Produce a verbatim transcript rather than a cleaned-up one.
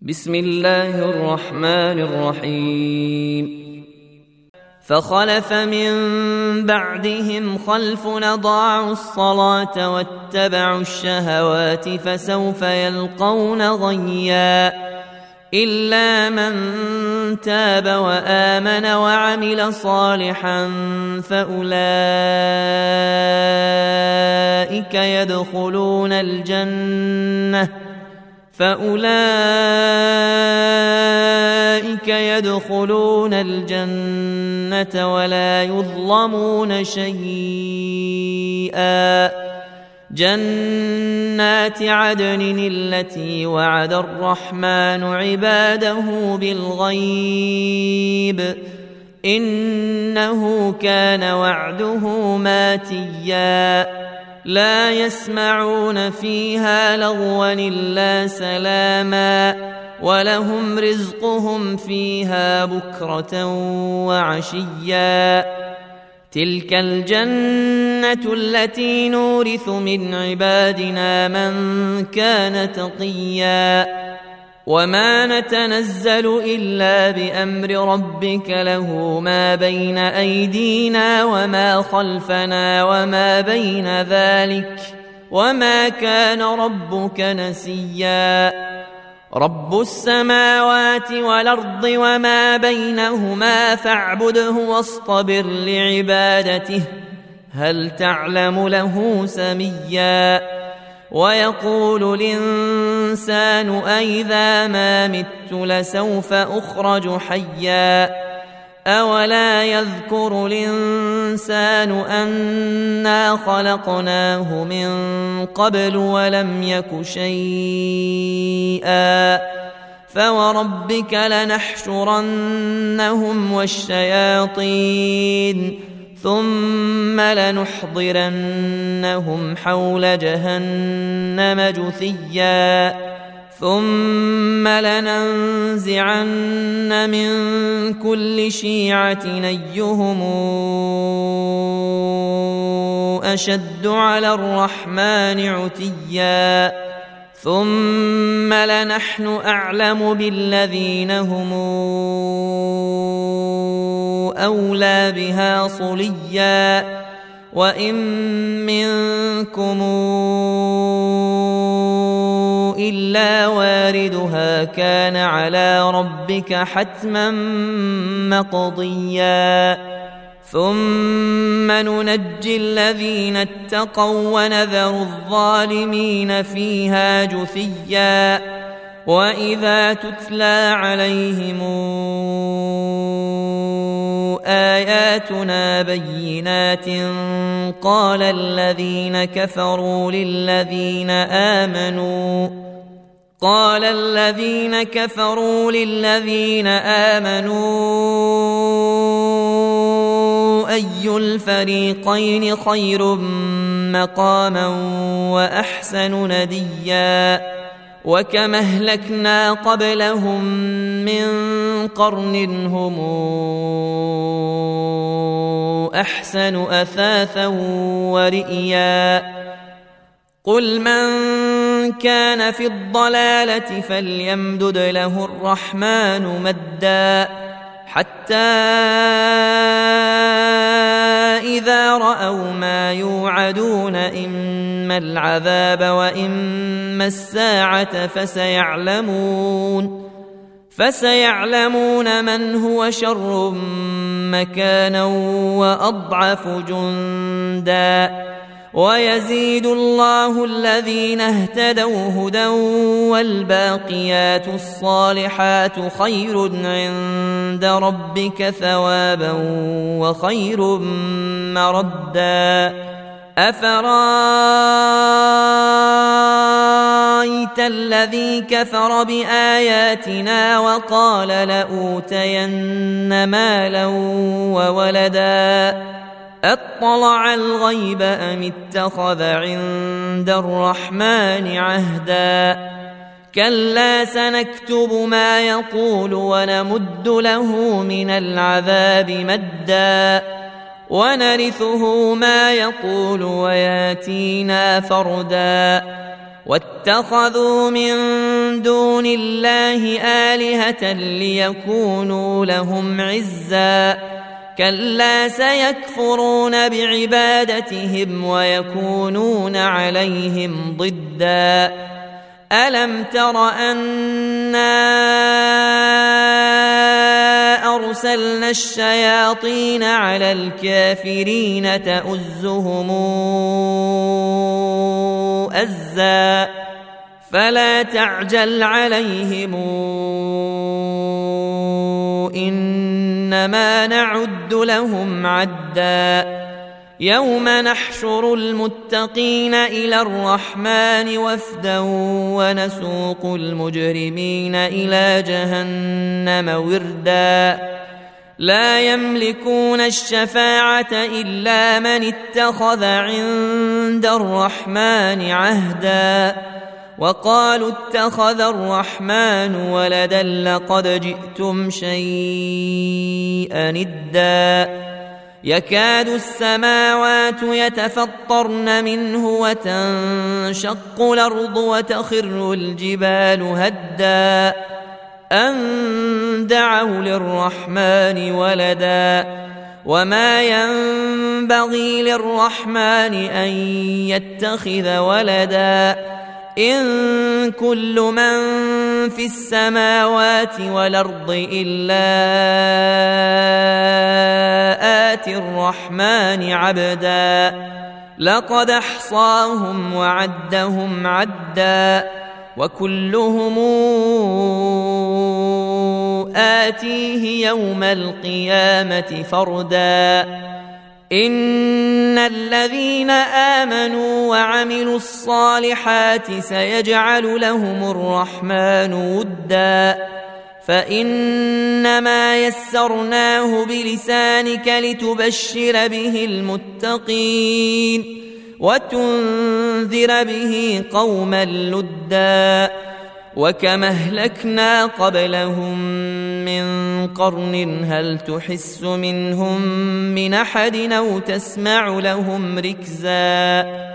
بسم الله الرحمن الرحيم. فخلف من بعدهم خلف أضاعوا الصلاة واتبعوا الشهوات فسوف يلقون غيا إلا من تاب وآمن وعمل صالحا فأولئك يدخلون الجنة فأولئك يدخلون الجنة ولا يظلمون شيئا جنات عدن التي وعد الرحمن عباده بالغيب إنه كان وعده ماتيا لا يسمعون فيها لغوا إلا سلاما ولهم رزقهم فيها بكرة وعشيا تلك الجنة التي نورث من عبادنا من كان تقيا وما نتنزل إلا بأمر ربك له ما بين أيدينا وما خلفنا وما بين ذلك وما كان ربك نسيا رب السماوات والأرض وما بينهما فاعبده واصطبر لعبادته هل تعلم له سميا ويقول الإنسان أئذا ما مت لسوف أخرج حيا أولا يذكر الإنسان أنا خلقناه من قبل ولم يك شيئا فوربك لنحشرنهم والشياطين ثم لنحضرنهم حول جهنم جثيا ثم لننزعن من كل شيعة أيهم أشد على الرحمن عتيا ثم لنحن أعلم بالذين هم أولى بها صليا وإن منكم إلا واردها كان على ربك حتما مقضيا ثم ننجي الذين اتقوا ونذر الظالمين فيها جثيا وإذا تتلى عليهم آياتنا بينات قال الذين كفروا للذين آمنوا قال الذين كفروا للذين آمنوا أي الفريقين خير مقاما وأحسن نديا وكم أهلكنا قبلهم من قرن هم أحسن أثاثا ورئيا قل من كان في الضلالة فليمدد له الرحمن مدا حتى إذا رأوا ما يوعدون إما العذاب وإما الساعة فسيعلمون فسيعلمون من هو شر مكانا وأضعف جندا ويزيد الله الذين اهتدوا هدى والباقيات الصالحات خير عند ربك ثوابا وخير مردا أفرأيت الذي كفر بآياتنا وقال لأوتين مالا وولدا أطلع الغيب أم اتخذ عند الرحمن عهدا كلا سنكتب ما يقول ونمد له من العذاب مدا ونرثه ما يقول وياتينا فردا واتخذوا من دون الله آلهة ليكونوا لهم عزا كلا سيكفرون بعبادتهم ويكونون عليهم ضدا ألم تر أنا أرسلنا الشياطين على الكافرين تؤزهم أزا فلا تعجل عليهم إنما نعد لهم عدا يوم نحشر المتقين إلى الرحمن وفدا ونسوق المجرمين إلى جهنم وردا لا يملكون الشفاعة إلا من اتخذ عند الرحمن عهدا وقالوا اتخذ الرحمن ولدا لقد جئتم شيئا إدا يكاد السماوات يتفطرن منه وتنشق الأرض وتخر الجبال هدا أن دعوا للرحمن ولدا وما ينبغي للرحمن أن يتخذ ولدا إن كل من في السماوات والأرض إلا آتي الرحمن عبدا لقد أحصاهم وعدهم عدا وكلهم آتيه يوم القيامة فردا إن الذين آمنوا وعملوا الصالحات سيجعل لهم الرحمن ودا فإنما يسرناه بلسانك لتبشر به المتقين وتنذر به قوما لدا وكم أهلكنا قبلهم من قرن هل تحس منهم من أحد أو تسمع لهم ركزا